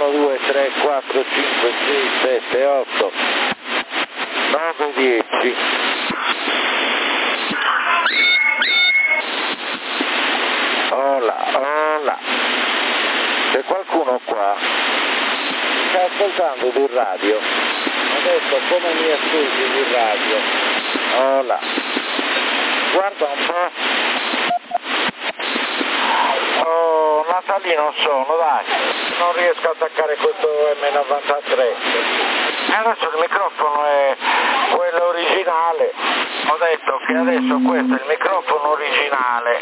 1, 2, 3, 4, 5, 6, 7, 8, 9, 10. Hola, hola. C'è qualcuno qua? Sta ascoltando di radio? Ho detto come mi ascolti di radio? Hola. Guarda un po'. Oh, natalino sono, dai. Non riesco a attaccare questo M93. E adesso il microfono è quello originale. Ho detto che adesso questo è il microfono originale.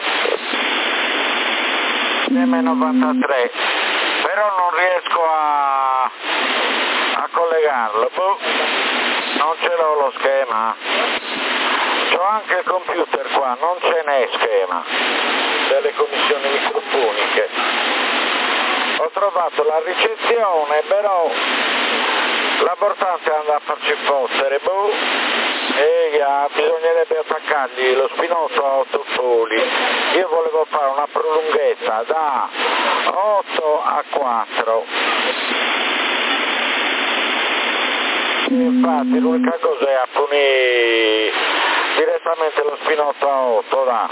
M93. Però non riesco a collegarlo. Non ce l'ho lo schema. C'ho anche il computer qua, non ce n'è schema delle connessioni microfoniche. Ho trovato la ricezione, però l'importante è andare a farci fottere, bisognerebbe attaccargli lo spinotto a 8 poli. Io volevo fare una prolunghetta da 8 a 4. Infatti l'unica cosa è appunire direttamente lo spinotto a 8, da.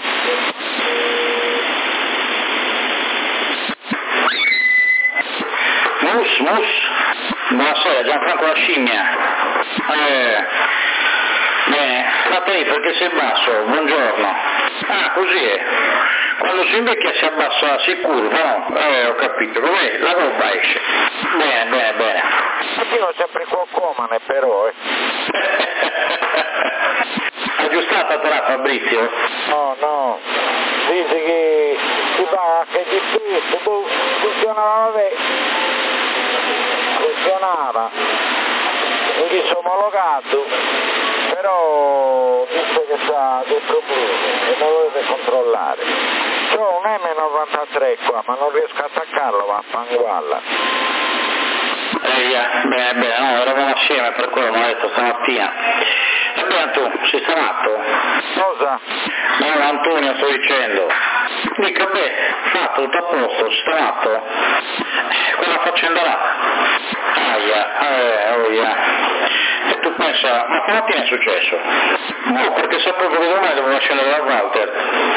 Mus, buonasera, Gianfranco La Scimmia. Bene, fratelli, perché sei basso? Buongiorno. Ah, così è. Quando si invecchia si abbassa sicuro, no? Ho capito. Com'è? La roba esce. Bene. Continua sempre qualcomane però, Aggiustata però Fabrizio? No. Dice che si va che di tutto, funzionava. Mi dice omologato, però dice che sta dei problemi e lo dovete controllare. C'ho un M93 qua, ma non riesco a attaccarlo, vaffangualla. Bene, no, eravamo assieme, per quello mi ha detto stamattina. Ebbene tu, sei sta matto? Cosa? No, Antonio sto dicendo. Dica, fatto, tutto a posto, sei sta matto? Quella faccenda là. E tu pensa, ma stamattina è successo? No, perché sapevo che domani dovevo scendere da Walter.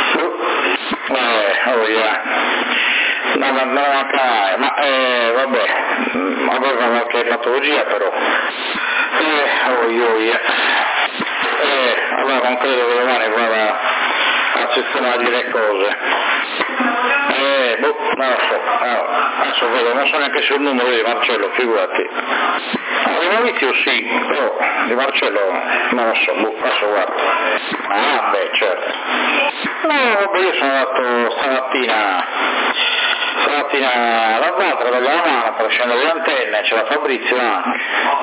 Non mancare, ma vabbè, aveva qualche patologia però. Allora non credo che domani vada a sistemare le cose. Non lo so, adesso vedo, non so neanche se il numero di Marcello, figurati. Di Maurizio sì, però di Marcello non lo so, adesso guardo. Certo. No, io sono andato stamattina alla Valtra, dalla mano per scendere le antenne, c'era Fabrizio anche.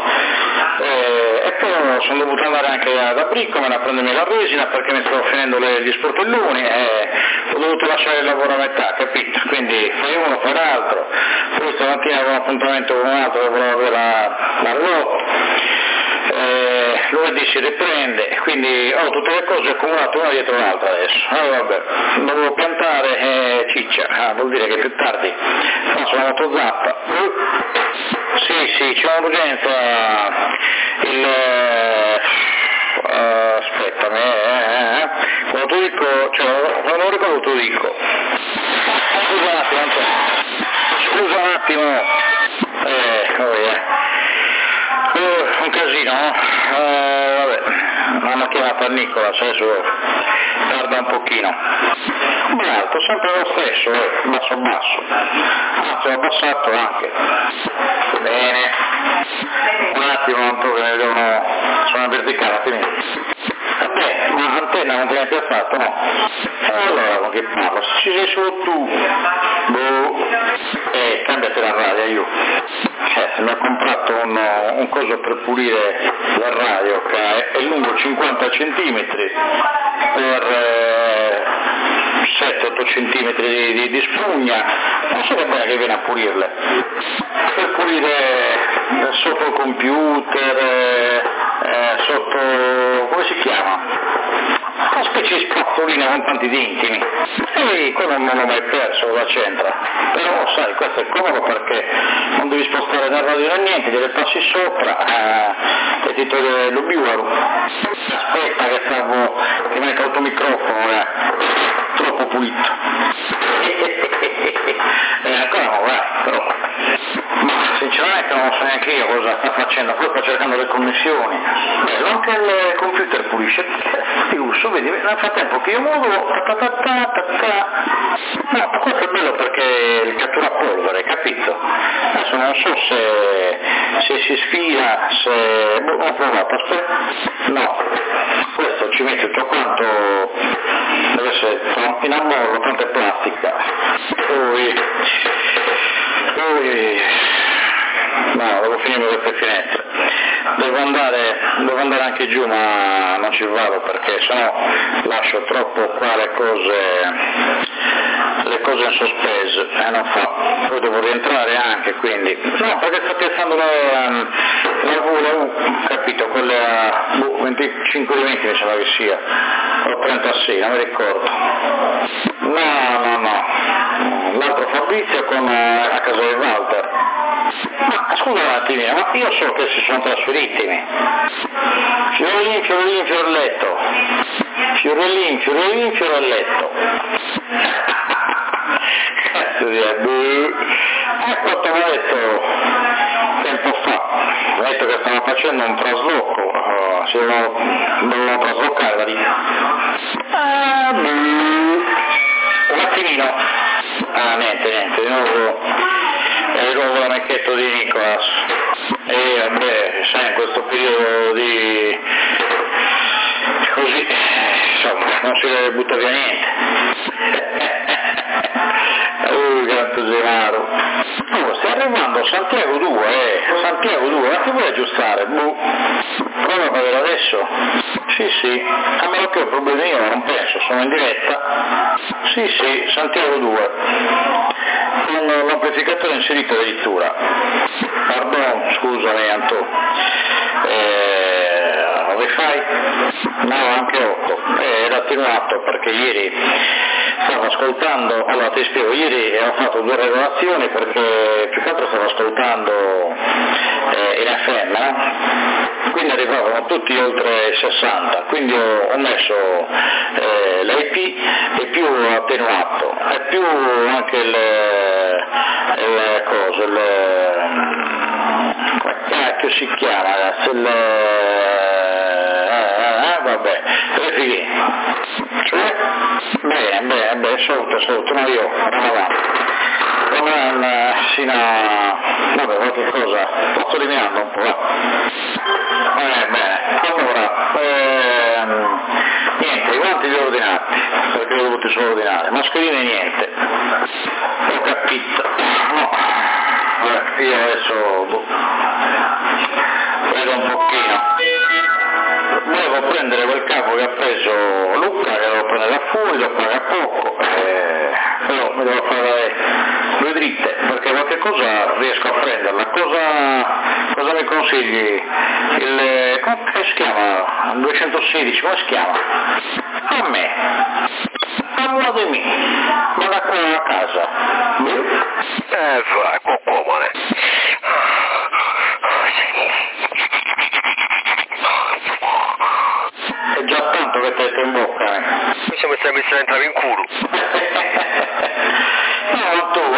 E poi sono dovuto andare anche da Briccomen a prendermi la resina perché mi stavo finendo gli sportelloni e ho dovuto lasciare il lavoro a metà, capito? Quindi fai uno, fai l'altro. Poi stamattina avevo un appuntamento con un altro che volevo avere la lotto. Lunedì si riprende, quindi ho tutte le cose accumulate una dietro l'altra adesso. Vabbè, dovevo piantare ciccia, vuol dire che più tardi faccio la motozappa. Sì, c'è un'urgenza, aspettami, quando tu dico, quando non ricordo tu dico. Scusa un attimo, un casino, vabbè, hanno chiamato a Nicola, adesso tarda un pochino. Alto, sempre lo stesso, basso, anzi ho abbassato anche. Bene, un attimo Antonio, sono verticale, vabbè, ma l'antenna non ti hai piazzato, no? Allora con che parlo? Se ci sei solo tu, cambiati la radio, io. Mi ho comprato un coso per pulire la radio che è lungo 50 cm per 7-8 cm di spugna, non so che bene che viene a pulirle, per pulire sotto il computer, sotto, come si chiama? una specie di spazzolina con tanti dentini, e quello non l'ho mai perso, cosa c'entra? Però sai, questo è comodo perché non devi spostare da radio né niente, te le passi sopra e ti toglie l'obiuaro. Aspetta che che mi hai tolto il microfono, troppo pulito. Ancora non va, però. Ma sinceramente non so neanche io cosa sta facendo, poi sta cercando le connessioni. Bello, anche il computer pulisce. Uso, vedi, nel frattempo che io muovo, no, questo è bello perché il cattura polvere, capito? Adesso non so se si sfila, se... ho provato, aspetta. No, questo ci mette tutto quanto, deve essere in ammorro, tanta plastica. No, devo finire queste finestre. Devo andare anche giù, ma non ci vado perché sennò lascio troppo qua le cose in sospeso e non fa. Poi devo rientrare anche, quindi. No, perché sto piazzando la V, capito, quelle a 25 di 20 mi sembra che sia, o 36, non mi ricordo. No. L'altro Fabrizio a casa di Walter. Ma scusa un attimino, ma io so che si sono trasferiti. Fiorelletto. Cazzo di quanto mi ha detto tempo fa, mi ha detto che stavano facendo un trasloco, si dovevano traslocare da lì. Un attimino. Niente, di nuovo l'amichetto di Nicolas. E vabbè, sai, in questo periodo di... così, insomma, non si deve buttare via niente. Quanto denaro. Oh, stai arrivando a Santiago 2, ma ti vuoi aggiustare? Prova a vedere adesso. Sì, a meno che ho problemi io, non penso, sono in diretta. Sì, Santiago 2. Con l'amplificatore inserito addirittura. Pardon, scusami Anto. Wi-Fi? No, anche 8. Era attenuato perché ieri stavo ascoltando, allora ti spiego, ieri ho fatto 2 regolazioni perché più che altro stavo ascoltando in FM, quindi arrivavano tutti oltre 60, quindi ho messo l'IP e più attenuato e più anche come cacchio si chiama ragazzi, vabbè, prefighi, cioè bene, sotto, no, io andiamo avanti. Sino a... vabbè, qualche cosa, sto eliminando un po', bene, allora, niente, i guanti li ho ordinati, perché li ho dovuti solo ordinare, mascherine niente, ho capito, no, io adesso, vedo un pochino, volevo prendere quel capo che ha preso Luca, che devo prendere a fuori, lo paga poco, però mi devo fare 2 dritte, perché qualche cosa riesco a prenderla. Cosa mi consigli? Come si chiama? 216, come si chiama? A me. Parla di me. Ma da qua a casa. Vai, cuocomane. È già tanto che te in bocca, Mi sembra che mi stai entrando in culo. Non tu,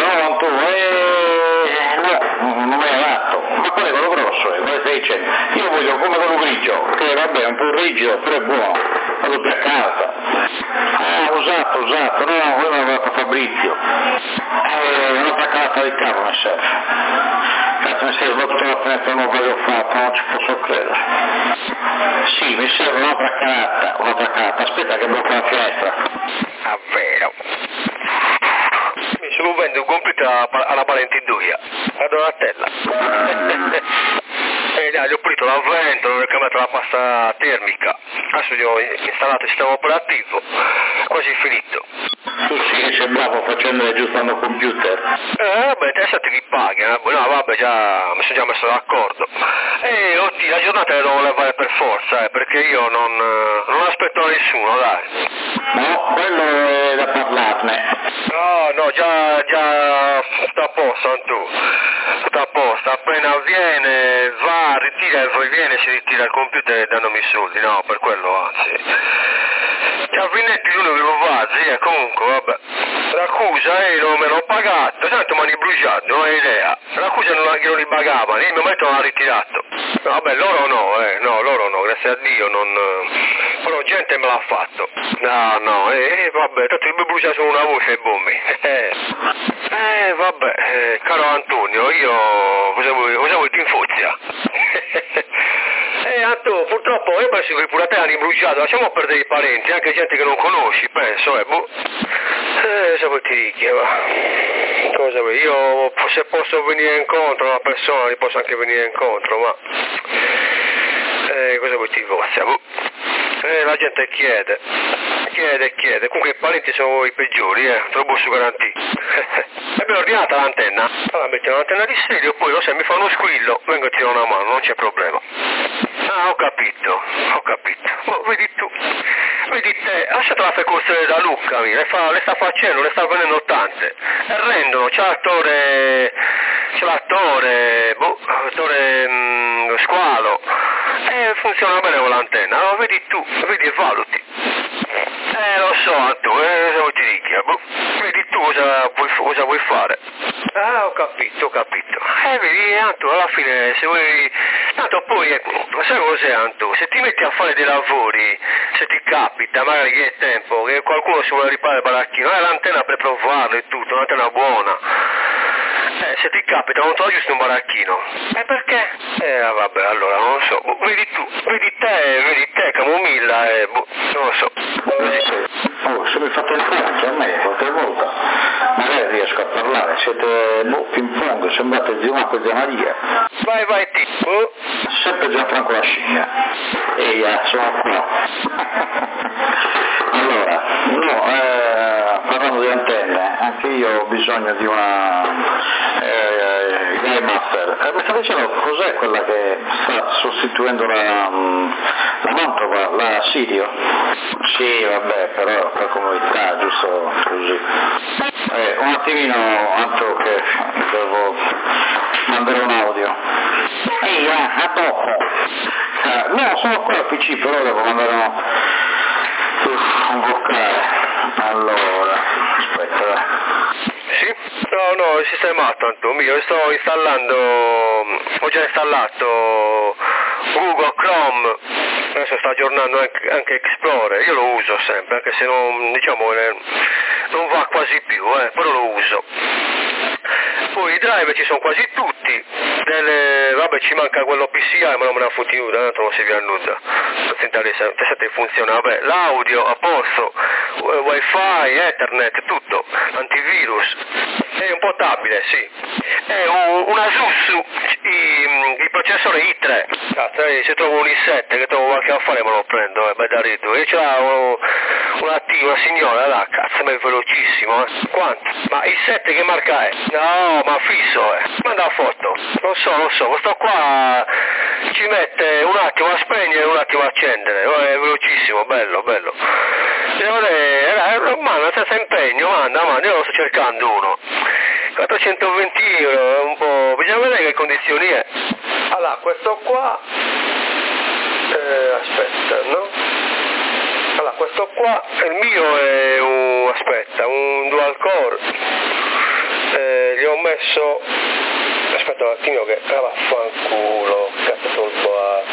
non me l'hai dato, ma quello è quello grosso, come stai dicendo? Io voglio come quello grigio, che vabbè è un po' rigido, però è buono, quello più a casa. Usato, no, quello l'ha dato Fabrizio. Un'altra carta di capo mi serve. Cazzo, mi serve tutta la finestra nuova che ho fatto, non ci posso credere. Sì, mi serve un'altra carta, aspetta che blocco la finestra. Davvero? Mi sono vendo un compito alla Valentin Duia, a Donatella. Gli ho pulito la ventola, ho cambiato la pasta termica, adesso gli ho installato il sistema operativo, quasi finito. Tu sì che sei bravo facendo e aggiustando computer. Vabbè, adesso ti li paghi, no vabbè, mi sono già messo d'accordo. La giornata la devo levare per forza, perché io non aspetto nessuno, dai. No, quello è da parlarne. No, già sta a posto, Antù. Sta a posto, appena viene, va, ritira e poi viene, si ritira il computer e dannomi i soldi, no, per quello anzi. Già Vinetti lui non lo va, zia, comunque, vabbè. L'accusa, non me l'ho pagato, tanto mi hanno bruciato, non hai idea. L'accusa non li pagavano, il mio marito l'ha ritirato. Vabbè, loro no, grazie a Dio, però gente me l'ha fatto. No, vabbè, tanto mi brucia su una voce e bombi. Vabbè, caro Antonio, io cosa vuoi ti infozia? Antonio, purtroppo io penso che pure a te hanno imbruciato, lasciamo perdere i parenti, anche gente che non conosci, penso, cosa vuoi ti dica, va? Cosa vuoi? Io se posso venire incontro a una persona, li posso anche venire incontro, ma cosa vuoi ti vozia, la gente chiede, comunque i parenti sono i peggiori, te lo posso garantire. Abbiamo ordinato l'antenna, allora mettiamo l'antenna di serio, poi se mi fa uno squillo, vengo a tirare una mano, non c'è problema. Ho capito, vedi tu, vedi te, lasciatela fare costruire da Luca, le sta facendo, le sta vendendo tante, e rendono, c'è l'attore Squalo, funziona bene con l'antenna, allora vedi tu, vedi e valuti. Lo so, tu, cosa ti dica, vedi tu cosa vuoi fare. Ho capito. Vedi, Anto, alla fine, se vuoi... Tanto poi, sai cos'è, Anto? Se ti metti a fare dei lavori, se ti capita, magari che è tempo, che qualcuno si vuole riparare il baracchino, l'antenna per provarlo e tutto, un'antenna buona. Se ti capita, non te lo giusto un baracchino. Perché? Vabbè, allora, non lo so. Vedi tu, vedi te, Camomilla, non lo so. Se mi fate entrare anche a me qualche volta, magari riesco a parlare, siete ping pong, sembrate zio Marco e zia Maria. Vai, tipo. Sempre Gianfranco la scimmia. Sono qua. Allora, parlando di antenne, anche io ho bisogno di una Guy Master. Mi sta dicendo cos'è quella che sta sostituendo la Mantova, la Sirio? Sì, vabbè, però per comunità, giusto così. Un attimino, altro che devo mandare un audio. A dopo. No, sono qua al PC, però devo mandare un vocale. Allora, aspetta. Sì? No, il sistemato, Antonio, io sto installando, ho già installato Google Chrome, adesso sto aggiornando anche Explorer, io lo uso sempre, anche se non, non va quasi più, però lo uso. Poi i driver ci sono quasi tutti, vabbè ci manca quello PCI, ma non me ne ha fottuto, tanto non si vede nulla. Se funziona, vabbè, l'audio a posto, wifi, ethernet, tutto, antivirus, è un po' tabile, sì. È un Asus, il processore i3, cazzo, se trovo un i7 che trovo qualche affare me lo prendo, beh da ridere. Io c'ho una signora là, cazzo, ma è velocissimo, Quanto? Ma i7 che marca è? No, ma fisso, Manda la foto. Non so, questo qua ci mette un attimo a spegnere e un attimo a accendere, è velocissimo, bello. Manda senza impegno, manda, io lo sto cercando uno. 420 euro, è un po'... bisogna vedere che condizioni è. Allora, questo qua... aspetta, no? Allora, questo qua, il mio è un dual core. Gli ho messo... Aspetta un attimo che... vaffanculo, cazzo tolgo a...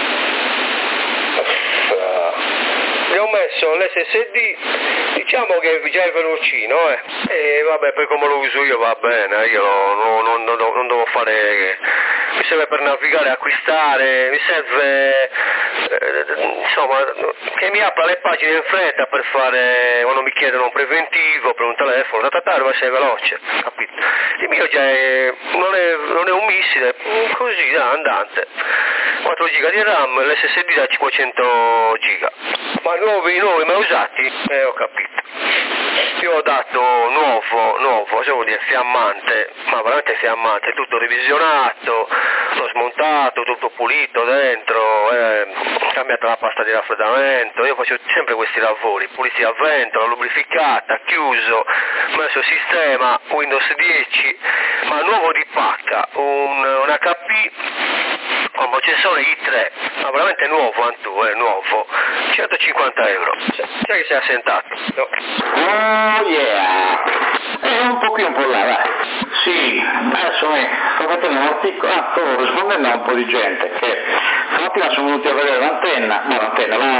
Gli ho messo l'SSD, diciamo che già è velocino, e vabbè, poi come lo uso io va bene, io non devo fare, mi serve per navigare, acquistare, mi serve insomma, che mi apra le pagine in fretta per fare, quando mi chiedono un preventivo per un telefono, deve essere veloce, capito? Il mio già non è un missile, così andante, 4 giga di RAM, l'SSD da 500 giga, ma nuovi mai usati? Ho capito. Io ho dato nuovo, cosa vuol dire, fiammante, ma veramente fiammante, tutto revisionato, tutto smontato, tutto pulito dentro, cambiata la pasta di raffreddamento, io faccio sempre questi lavori, pulizia a vento, lubrificata, chiuso, messo sistema, Windows 10, ma nuovo di pacca, un HP, un processore i3, ma veramente nuovo, nuovo, 150 euro, sai che sei assentato? No. Oh yeah! Un po' qui, un po' là, dai. Sì, adesso sto facendo un articolo, sto rispondendo a un po' di gente che stamattina sono venuti a vedere l'antenna, la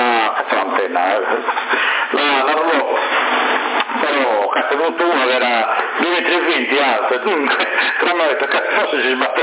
rouleau, però è venuto uno che era 2,20 metri alto, e mi hanno detto che forse si sbatte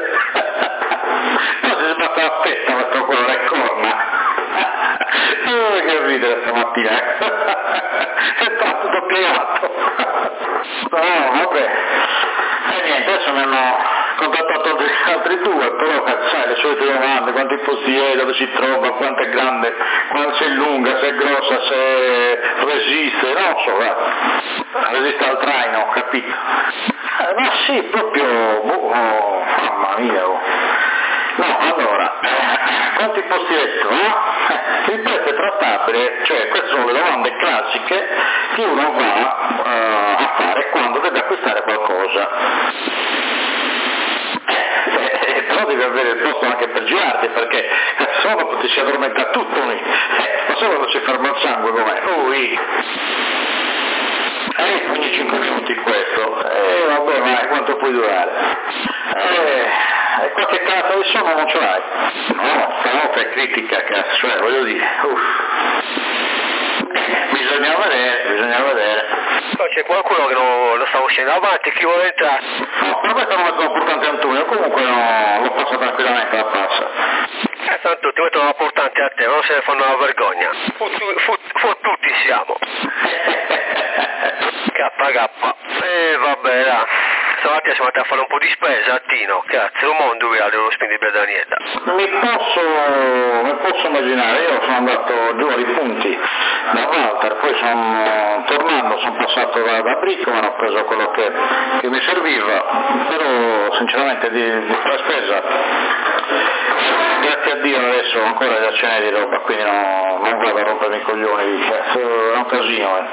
la testa questo con le corna. Che ridere stamattina, è stato tutto piegato. No, vabbè. E niente, adesso mi hanno contattato altri due, però sai, le solite domande, quanti posti è, dove si trova, quanto è grande, quanto è lunga, se è grossa, se resiste, non so, resiste al traino, capito? Ma sì, proprio, mamma mia, No, allora, quanti posti letto, no? Il prezzo è trattabile, cioè queste sono le domande classiche che uno va a fare quando deve acquistare qualcosa. Però devi avere il posto anche per girarti, perché se no dopo ti si addormenta tutto lì. Ma solo quando si ferma il sangue com'è? Ogni 5 minuti questo, vabbè, ma quanto puoi durare? Qualche carta di sonno non ce l'hai? No, stanotte è critica, cazzo, cioè voglio dire, bisogna vedere. Poi c'è qualcuno che lo sta uscendo avanti, chi vuole entrare? No, ma questo non è importante Antonio, comunque no, lo passa tranquillamente, la passa. Santo, ti mettono importante a te, non se ne fanno una vergogna. Fottuti siamo. Vabbè, là. Stamattina siamo andati a fare un po' di spesa a Tino, cazzo, un mondo virale lo spendibile da niente. Mi posso immaginare, io sono andato giù ai punti da Walter, poi sono passato da Brickman, ho preso quello che mi serviva, però sinceramente di fare spesa, grazie a Dio adesso ho ancora già ce n'è di roba, quindi non vado a rompermi i coglioni, cazzo, è un casino.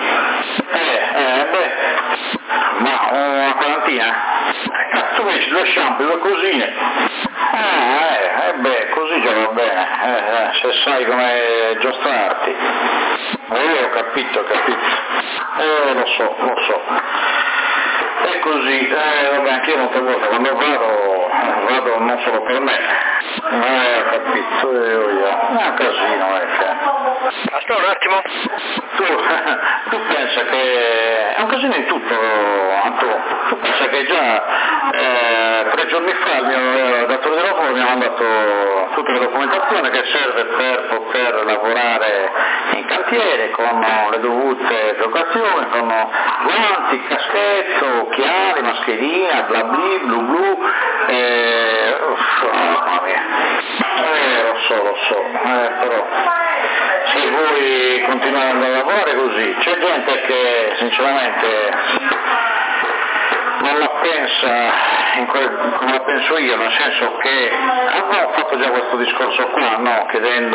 Ma una quarantina? Cazzo invece 2 shampoo, 2 cosine. Così già va bene, se sai come giostrarti. Ho capito. Lo so. È così, vabbè, anche io molte volte quando vado non solo per me. Ho capito, è un casino, Aspetta un attimo. Tu pensa che è un casino in tutto, Antonio. Tu pensa che già 3 giorni fa il mio datore di lavoro mi ha mandato tutta la documentazione che serve per poter lavorare in cantiere con le dovute preoccupazioni, con guanti, caschetto, occhiali, mascherina, bla bla, blu, mamma mia. Lo so, però se voi continuate a lavorare così, c'è gente che sinceramente non la pensa come la penso io, nel senso che abbiamo fatto già questo discorso qua, no? Chiedendo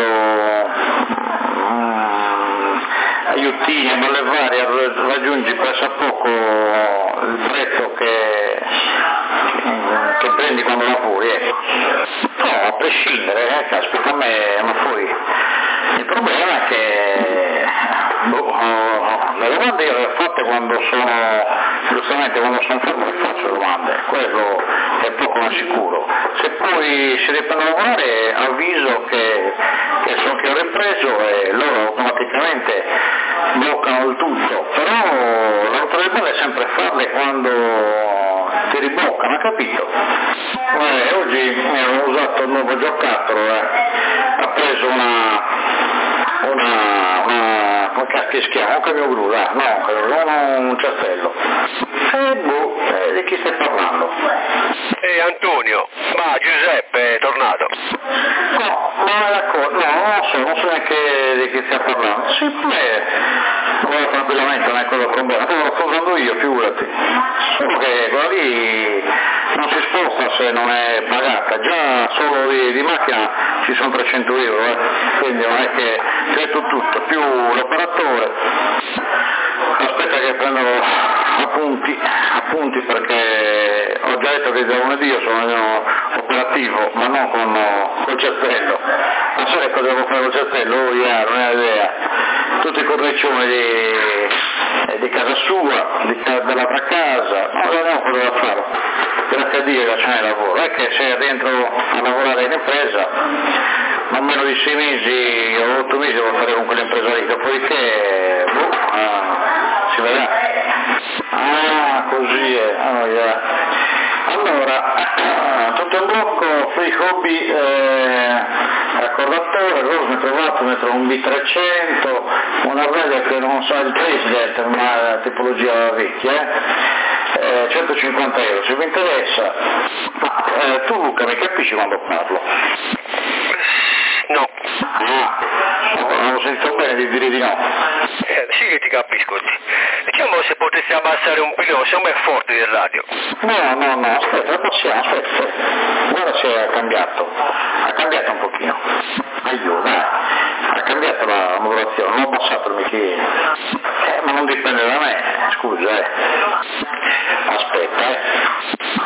aiutini a bollevare, raggiungi pressappoco il prezzo che prendi quando lavori, ecco. No, a prescindere, caspita, a me poi il problema è che le domande io le ho fatte giustamente quando sono fermo le faccio domande, quello è poco ma sicuro. Se poi si riprende a lavorare avviso che sono che ho ripreso e loro automaticamente bloccano il tutto, però l'autorità è sempre farle quando ti ribloccano, ha capito? Oggi mi ho usato il nuovo giocattolo, ha preso una come cacchio si chiama? Un camion gru, non un cestello. Di chi stai parlando? Antonio, ma Giuseppe è tornato? No, non so neanche di chi stai parlando. Sì, ora tranquillamente non è quello il problema, te lo sto usando io, figurati. Solo che quella lì non si sposta se non è pagata, già solo di macchina ci sono 300 euro, quindi non è che c'è tutto, più l'operatore. Aspetta che prendo appunti perché ho già detto che da lunedì io sono operativo, ma non col cestello. Non so che cosa devo fare col cestello, non è idea. Tutti i corriccioni di casa sua, dell'altra casa, non vediamo cosa devo fare. Grazie a Dio che c'è il lavoro, è che se dentro a lavorare in impresa, non meno di 6 mesi o 8 mesi devo fare con quell'impresa lì, dopodiché si vedrà. Così è. Allora, tutto in blocco, free hobby, raccordatore, metro watt, metro un B300, una radio che non sa il president, ma tipologia vecchia, 150 euro. Se vi interessa, tu Luca mi capisci quando parlo? No. Non ho sentito bene di dire di no. Sì che ti capisco. Diciamo se potessi abbassare un pelino, siamo forti del radio. No, aspetta. Guarda se ha cambiato un pochino. Ha cambiato la modulazione, non ho abbassato il microfono. Ma non dipende da me, scusa, Aspetta,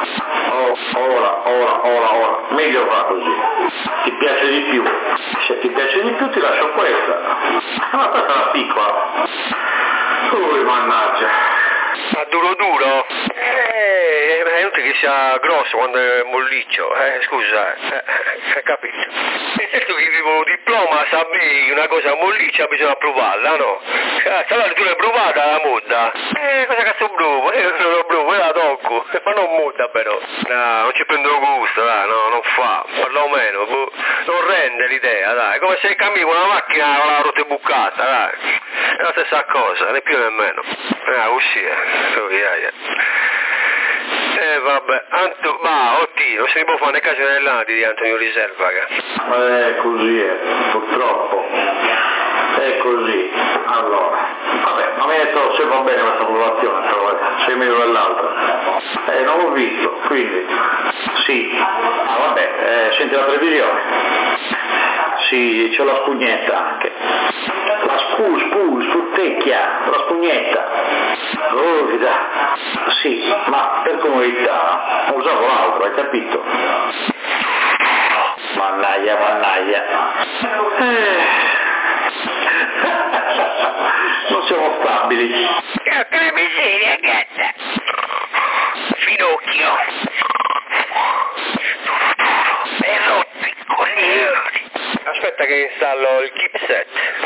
Ora, meglio va così. Ti piace di più? Se ti piace di più ti lascio questa. Ma questa è una piccola. Mannaggia. Ma duro? È inutile che sia grosso quando è molliccio, scusa, hai capito? E certo che vivo un diploma, sappi una cosa molliccia bisogna provarla, no? Allora tu l'hai provata la moda? Cosa cazzo provo? Io non lo provo, la tocco, ma non moda però. No, non ci prendo gusto, dai, no, non fa, perlomeno, non rende l'idea, dai, come se cammini con una macchina con la ruota bucata, dai. È la stessa cosa, né più né meno. Così è. Vabbè, oddio, non se ne può fare né caso nell'anti di Antonio Riserva. Così è, purtroppo. È così. Allora, vabbè, ma mi ha detto se va bene questa popolazione, se è meglio dell'altra. Non l'ho visto, quindi sì. Senti la previsione. Sì, c'è la spugnetta anche. La sputtecchia, la spugnetta. Sì, ma per comodità usavo l'altro, hai capito? Mannaggia. Non siamo stabili. Che miseria, gatta. Finocchio. E rotti coglioni. Aspetta che installo il chipset.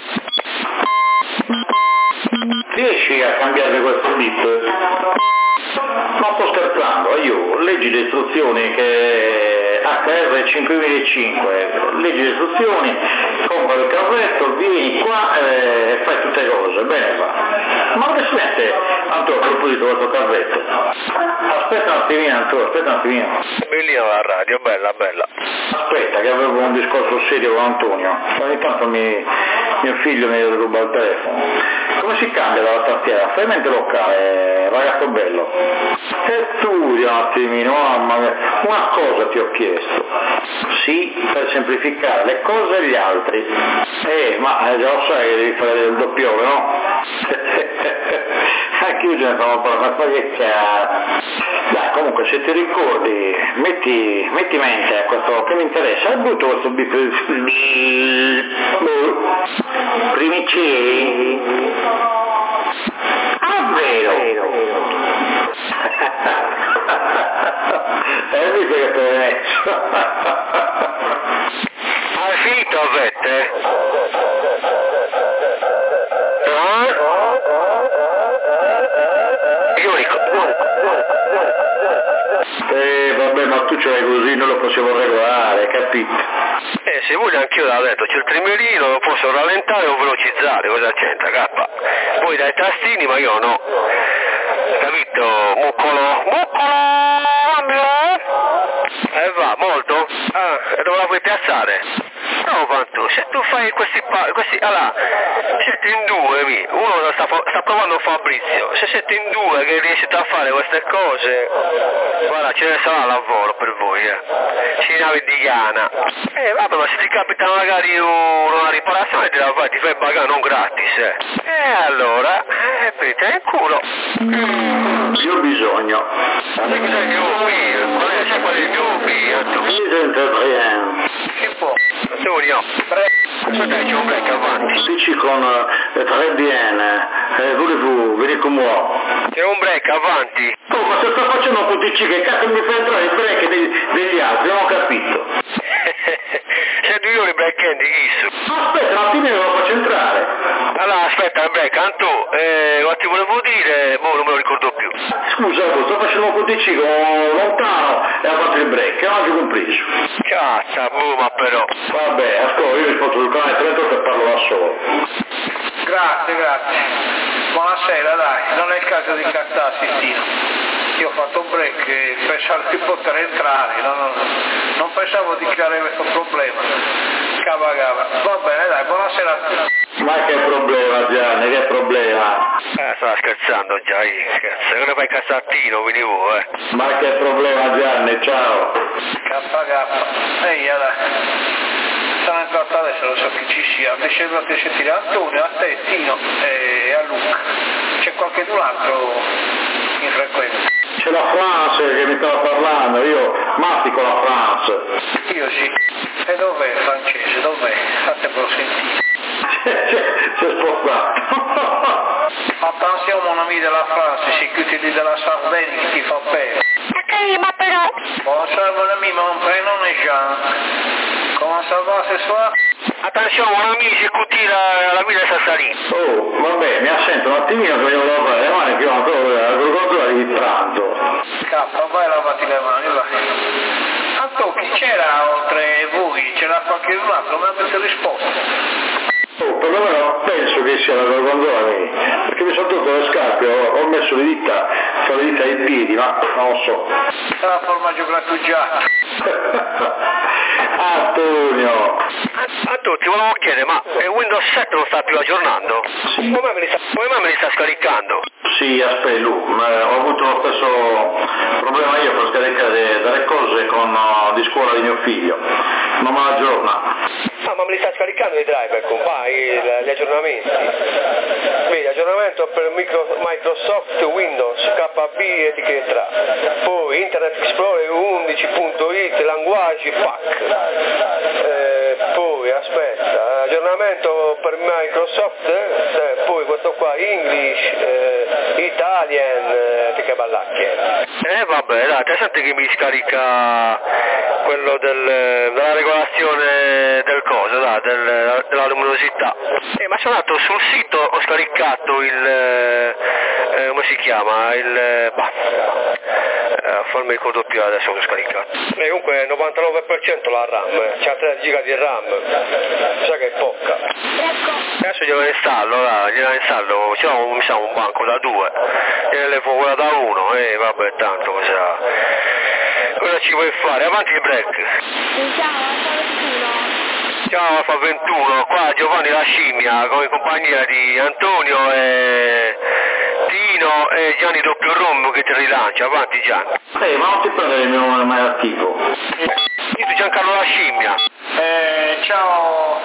Riesci a cambiare questo bip? Ma sto scherzando, io leggi le istruzioni che HR 5005, leggi le istruzioni, compra il carretto, vieni qua e fai tutte le cose, bene va. Ma non si mette, Antonio, a proposito questo carretto. Aspetta un attimino. Bellina la radio, bella. Aspetta che avevo un discorso serio con Antonio, ogni tanto mio figlio mi ruba il telefono. Come si cambia dalla tastiera? Fai mente locale, ragazzo bello. E tu un attimino, mamma mia, una cosa ti ho chiesto. Sì, per semplificare le cose agli altri. Ma già lo sai che devi fare il doppione, no? Anche io ce ne fanno parlare, ma che cazzo. Dai, comunque se ti ricordi, metti mente a questo che mi interessa, hai butto questo primici? Vero. Visto che te ne messo. Hai finito, avete? Vabbè, ma tu ce l'hai così, non lo possiamo regolare, capito? se vuoi anch'io l'ho detto, c'è il trimerino, lo posso rallentare o velocizzare, cosa c'entra, K? Poi dai tastini, ma io no. Capito? Muccolo, va, molto? E dove la puoi piazzare? No, Pantù, se tu fai questi allora, siete in due, uno sta provando Fabrizio, se siete in due che riuscite a fare queste cose, guarda, ce ne sarà lavoro per voi, ci navi di Ghana. Vabbè, ma se ti capita magari una riparazione ti fai pagare non gratis, allora, te in culo. Io ho bisogno. Sai cos'è che ho qui? C'è quello di più, Mi sento rien. che può? Antonio, aspetta che c'è un break avanti. Dici con très bien, voulez-vous, venez con moi. C'è un break avanti. Oh, ma se sto facendo un PTC, che cazzo mi fa entrare il break degli altri, non ho capito. Sento io il break end di Issu. Aspetta, un attimino lo faccio entrare. Allora, aspetta, il break, Anto, cosa ti volevo dire? Boh, non me lo ricordo più. Scusa, sto facendo un PTC con lontano e ha fatto il break, non ho compreso. Cazzo, boh, ma però. Vabbè, ascolta, io rispondo sul canale 38 e parlo da solo. Grazie. Buonasera, dai, non è il caso di incazzarsi, Tino. Io ho fatto un break e pensavo di poter entrare, non pensavo di creare questo problema. Cava. Va bene, dai, buonasera a tutti. Ma che problema, Gianni, che problema? Stava scherzando già, cazzo, che ne fai Cassattino, quindi vuoi, Ma che problema, Gianni, ciao. Ehi, sono entrato adesso, non so chi ci sia, mi sembra di sentire Antonio, a te, Tino e a Luca. C'è qualcun altro in frequenza? C'è la France che mi stava parlando, io mastico la France. Io sì. E dov'è il francese? Dov'è? Fatemelo sentire. Si è spostato. Attenzione mon ami de la France, c'est que tu dis de la Sardaigne qui fa peur. Ok, ma però... Bonsoir mon ami, mon prénom est Jean. Comment ça va ce soir? Attenzione, mon ami, j'écoute la guida Sassari. Oh, vabbè, mi assento un attimino che voglio lavare le mani, che ho ancora l'agricoltura di pranzo. Vai lavati le mani, vai. Anto, chi c'era oltre voi? C'era qualche altro? Non avete risposto. Oh, perlomeno penso che sia la gorgonzola lì, perché mi sono tolto le scarpe, ho messo le dita ai piedi, ma non lo so. Sarà formaggio grattugiato. Antonio! Antonio, ti volevo chiedere, ma Windows 7 non sta più aggiornando? Sì. Come me li sta scaricando? Sì, aspetta, ho avuto lo stesso problema io per scaricare delle cose di scuola di mio figlio, non me la aggiorna. Ma me li sta scaricando i driver, gli aggiornamenti. Vedi, aggiornamento per Microsoft Windows, KB etichetta. Poi Internet Explorer 11.it, Language Pack. Poi aspetta, aggiornamento per Microsoft, poi questo qua English, Italian, che ballacchie. Vabbè, dai, te senti che mi scarica quello della regolazione del coso, della luminosità. Ma sono andato sul sito, ho scaricato come si chiama? Non mi ricordo più adesso che ho scaricato. Comunque 99% la RAM, c'ha 3 giga di RAM, sa che è poca. Adesso gliela installo, c'ho mi sa un banco da 2, gliene levo quella da 1, vabbè tanto cosa ci vuoi fare? Avanti il break. Ciao Alfa 21, qua Giovanni la scimmia, come compagnia di Antonio e Tino e Gianni Doppio Rum che ti rilancia, avanti Gianni. Ma non ti prendere il mio nome mai attivo? Io sono Giancarlo la scimmia. Ciao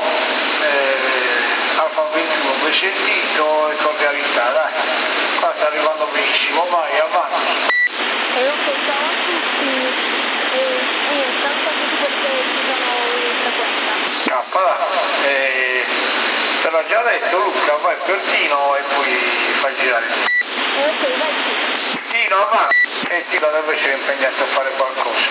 Alfa 21, vi sentito e cordialità, dai. Qua sta arrivando benissimo, vai, avanti. Ok, ciao a tutti. Niente, ascoltati perché ci sono in frequenza. Te l'ho già detto Luca, vai per Tino e poi fai girare. Ok, vai tu. Tino avanti, e Tino deve essere impegnato a fare qualcosa.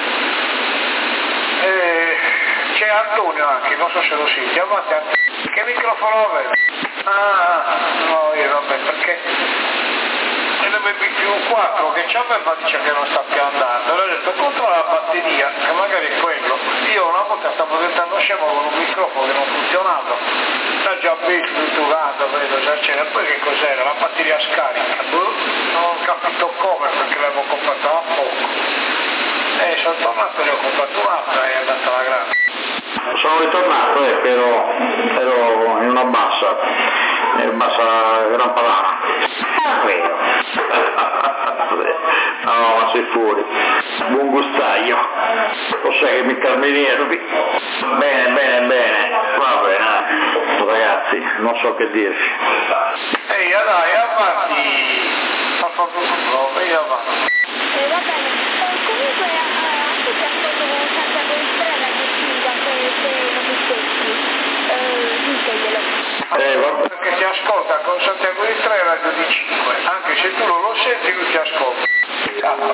C'è Antonio anche, non so se lo senti, avanti Antonio. Che microfono avete? No, io vabbè, perché B+4 che c'ha ma dice che non sta più andando, allora ho detto controlla la batteria, che magari è quello. Io una volta stavo diventando scemo con un microfono che non funzionava, l'ha già visto, tutto vedo, c'era, poi che cos'era? La batteria scarica, non ho capito come perché l'avevo comprata da poco. Sono tornato e ne ho comprato un'altra e è andata alla grande. Sono ritornato però ero in una bassa Gran Padana. No, ma sei fuori. Buon gustaio. Lo sai che mi calminervi. Bene. Va bene, ragazzi, non so che dirvi. Ehi, dai, avanti. Vai avanti. Va bene. Comunque anche ti ascolto con Santiago di Strada che scusa se non mi senti. Diteglielo. Perché ti ascolta con Santiago di 3 Radio di 5, anche se tu non lo senti lui ti ascolta. Non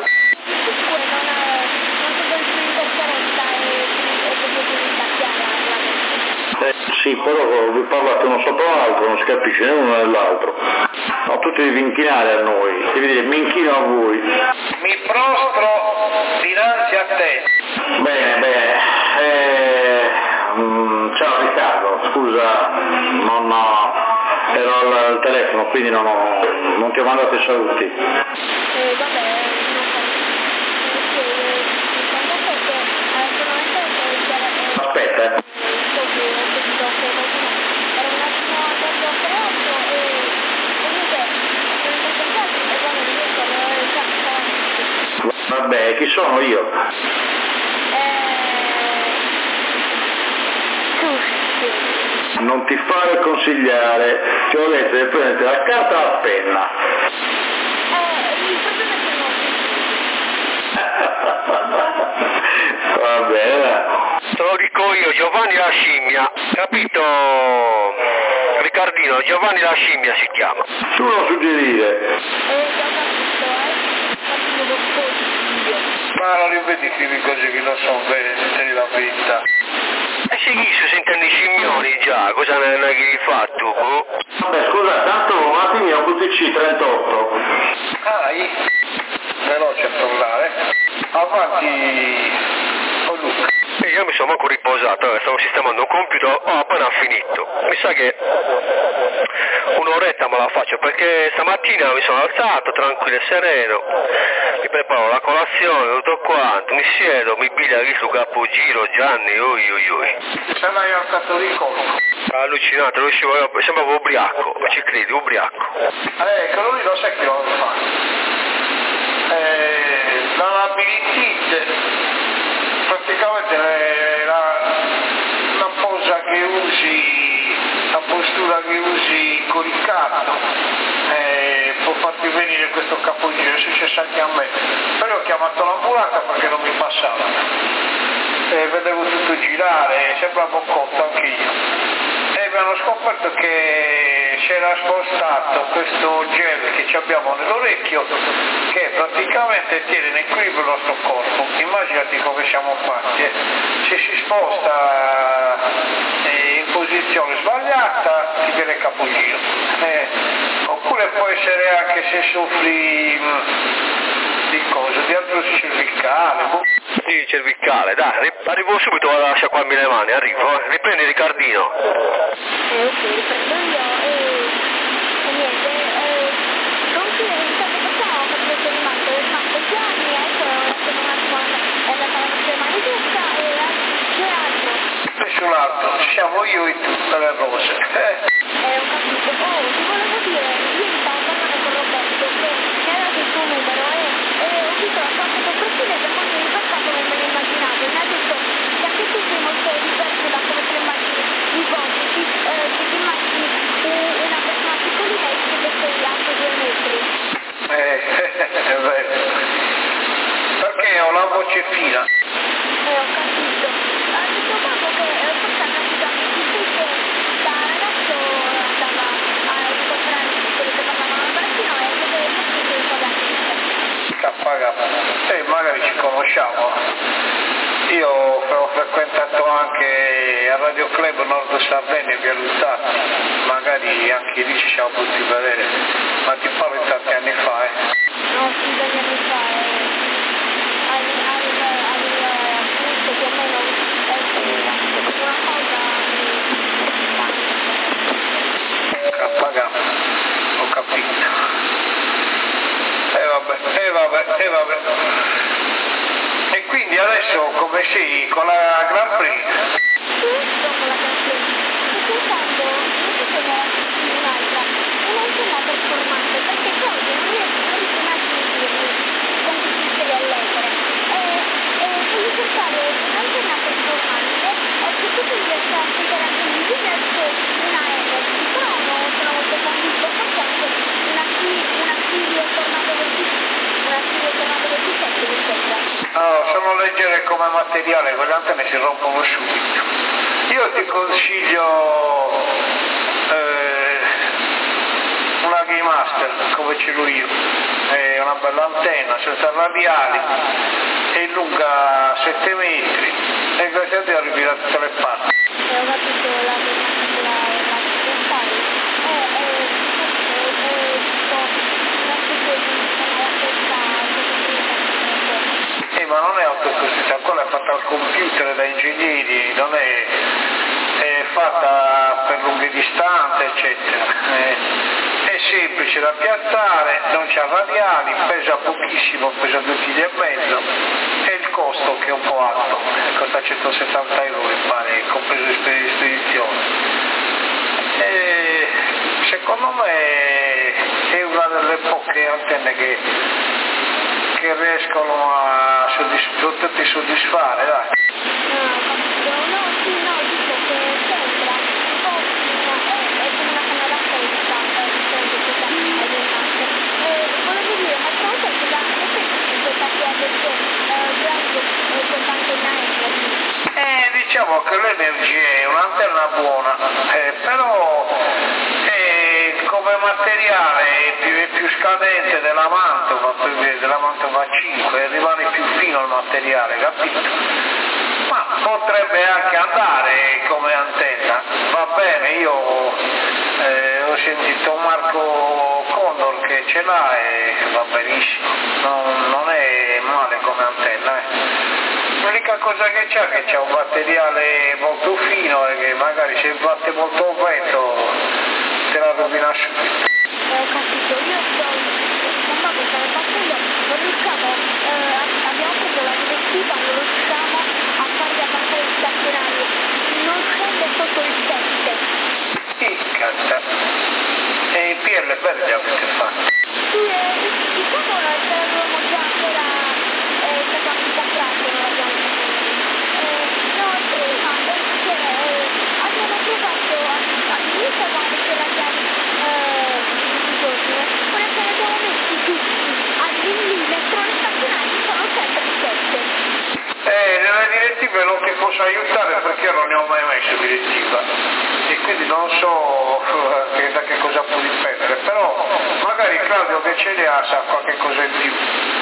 so se in conferenza è proprio così chiara. Sì, però vi parlate uno sopra l'altro, non si capisce né uno né l'altro. No, tu ti devi inchinare a noi, devi dire mi inchino a voi. Mi prostro dinanzi a te. Bene. Ciao Riccardo, scusa, ero al telefono, quindi non ti ho mandato i saluti. Vabbè, Aspetta. Vabbè, chi sono io? Non ti fare consigliare, ti ho detto di prendere la carta e la penna. Va bene. Te lo dico io, Giovanni la scimmia, capito? Riccardino, Giovanni la scimmia si chiama. Tu lo suggerire. Ma non ripetivi cose che non sono vere la vita. E se chi si sentono i scimmioni già, cosa ne hai fatto? Boh? Vabbè, scusa, tanto un attimo ho un QTC 38. Veloce a parlare. Avanti, Luca. E io mi sono manco riposato, stavo sistemando un computer, ho appena finito. Mi sa che un'oretta me la faccio perché stamattina mi sono alzato tranquillo e sereno, mi preparo la colazione, tutto quanto, mi siedo, mi piglia lì su capogiro Gianni, oi. Se l'hai alzato di colpo. Allucinante, sembrava ubriaco, ci credi, ubriaco. Quello lì lo sai che lo fa. La labirintite praticamente la posa che usi, la postura che usi con il capo può farti venire questo capogiro, è successo anche a me, però ho chiamato l'ambulanza perché non mi passava, vedevo tutto girare, sembrava un cotto anche io. E mi hanno scoperto che c'era spostato questo gel che abbiamo nell'orecchio che praticamente tiene in equilibrio il nostro corpo. Immaginati come siamo fatti. Se si sposta in posizione sbagliata ti viene capogiro. Oppure può essere anche se soffri di artrosi cervicale. Sì, cervicale, dai, arrivo subito a sciacquarmi le mani, arrivo, riprendi Riccardino. Ok, riprendo io e niente, facciamo perché sono rimasto Gianni, ecco, un attimo è andata la nostra mani tutta e c'è altro. Nessun'altro, siamo io e tu per le rose. Ho capito, ti volevo dire, ieri stavo parlando con Roberto che mi ha dato il tuo numero e ho visto la sua fotografia da quando in passato non me lo immaginavo e mi ha detto che anche tu sei molto diverso da come te lo immagini i ipotesi, che ti immagini una persona piccolina e che sei alto 2 metri. È vero. Perché ho la voce fina. Ho capito. Dico proprio che forse ha capito anche tu che da ragazzo andava a incontrare quelli che parlavano al barattino e vedeva sempre un po' da magari ci conosciamo. Io ho frequentato anche a Radio Club Nord Sardegna via Luzzatti, magari anche lì ci siamo potuti vedere, ma ti parlo di tanti anni fa. vabbè. E quindi adesso come sei con la Grand Prix? Sì, dopo la canzone. Sto cercando, non so se era un'antena performante, perché Claudio non riesce mai a dirmi con chi si deve lettere. E voglio cercare un'antena performante che tu ti riesci a sentire anche in diverso una Energy, però non sono molto convinto, forse anche una Sirio Tornado 27 mi sembra. No, sono leggere come materiale, quelle antenne si rompono subito. Io ti consiglio una Game Master, come ce l'ho io. È una bella antenna, senza radiali, è lunga 7 metri e grazie a Dio arrivi da tutte le parti. Ho capito la Ma non è autocostruita, quella è fatta al computer da ingegneri, non è fatta per lunghe distanze, eccetera. È semplice da piazzare, non c'ha radiali, pesa pochissimo, pesa 2,5 kg e il costo che è un po' alto, costa 170 euro mi pare, compreso le spese di spedizione. Secondo me è una delle poche antenne che riescono a poterti soddisfare, dai. No, dico che sembra un po' è come una camera fresca, volevo dire, ma trovo che da questa perché Greg soltanto in Energy. Diciamo che l'Energy è un'antenna buona, però come materiale è più scadente della Mantova, della Mantova 5, rimane più fino il materiale, capito? Ma potrebbe anche andare come antenna, va bene, io ho sentito Marco Condor che ce l'ha e va benissimo, non è male come antenna. L'unica cosa che c'è un materiale molto fino e che magari se batte molto vento te la rovina subito. Ho capito, io non vado come faccio io, non riusciamo, abbiamo preso la direttiva, non riusciamo a farli abbassare il stazionario, non scende sotto il 7. Cazzo. E i PL belli avete fatto? Sì, diciamo che avevamo già ancora stata tutta frase, non l'abbiamo fatto. No, prima perché abbiamo provato all'inizio quando c'era già con il quale abbiamo messi tutti al millimetro, le stazionari sono sempre 7. Nelle direttive non ti posso aiutare perché non ne ho mai messo direttiva e quindi non so da che cosa può dipendere, però magari Claudio che ce ne ha sa qualche cosa in più,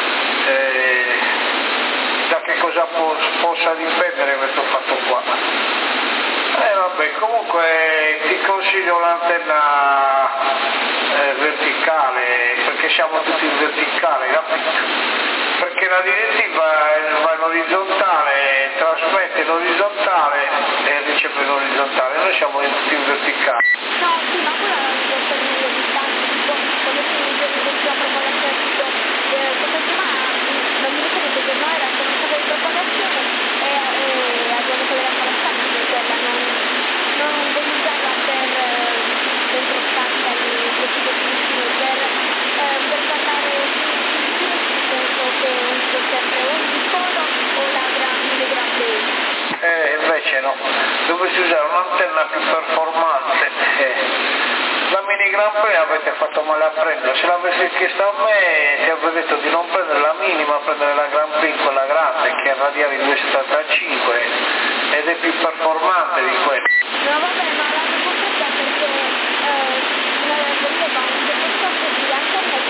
da che cosa possa dipendere questo fatto qua. Vabbè, comunque ti consiglio un'antenna verticale, perché siamo tutti in verticale, capito? Perché la direttiva va in orizzontale, trasmette in orizzontale e riceve in orizzontale, noi siamo tutti in verticale. No, sì, ma quella è una cosa di distanza, tipo, come si dice la propagazione, questa settimana non mi ricordo che no era con un po' di propagazione e abbiamo collegato la stanza di quella, non voglio usarla per trascarla di dispositivi, per parlare penso che uso sempre un piccolo o la Grand Prix. Invece no, dovresti usare un'antenna più performante. La Mini Grand Prix avete fatto male a prendere, se l'avessi chiesto a me ti avrei detto di non prendere la Mini ma prendere la Grand Prix, quella grande che è radiale 275 ed è più performante di quella. No vabbè, ma l'hanno comprata perché voleva un depositato di internet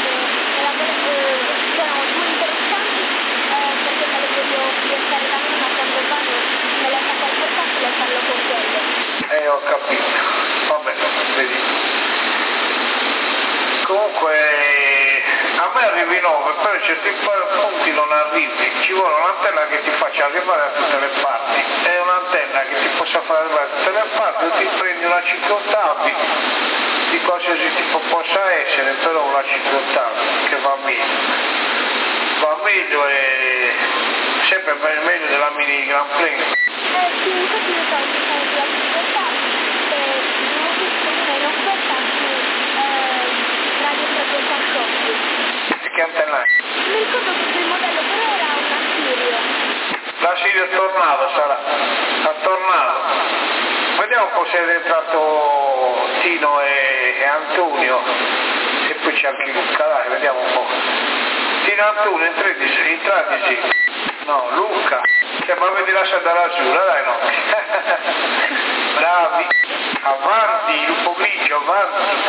erano due interessanti perché me le voglio diventare la mia quando vado me le faccio al portatile e farlo con quello. Ho capito, vabbè, vedi. Comunque a me arrivi 9, però a certi punti non arrivi, ci vuole un'antenna che ti faccia arrivare a tutte le parti, è un'antenna che ti possa fare arrivare a tutte le parti, ti prendi una 5 ottavi di qualsiasi tipo possa essere, però una 5 ottavi che va bene. va meglio e sempre meglio della Mini Grand Prix. Sì, infatti io stavo cercando di ascoltare, non ho visto una in offerta su Radio Frequenza Shopping. Che antenna è? Mi ricordo che il modello però era una Sirio. La Sirio è tornato, sarà. Ha tornato. Vediamo un po' se è entrato Tino e Antonio. E poi c'è anche Luca, dai, vediamo un po'. Tino e Antonio, entrati sì. No, Luca. Ma avete lasciato la giura, dai no. Bravi. Avanti, lupo grigio, avanti.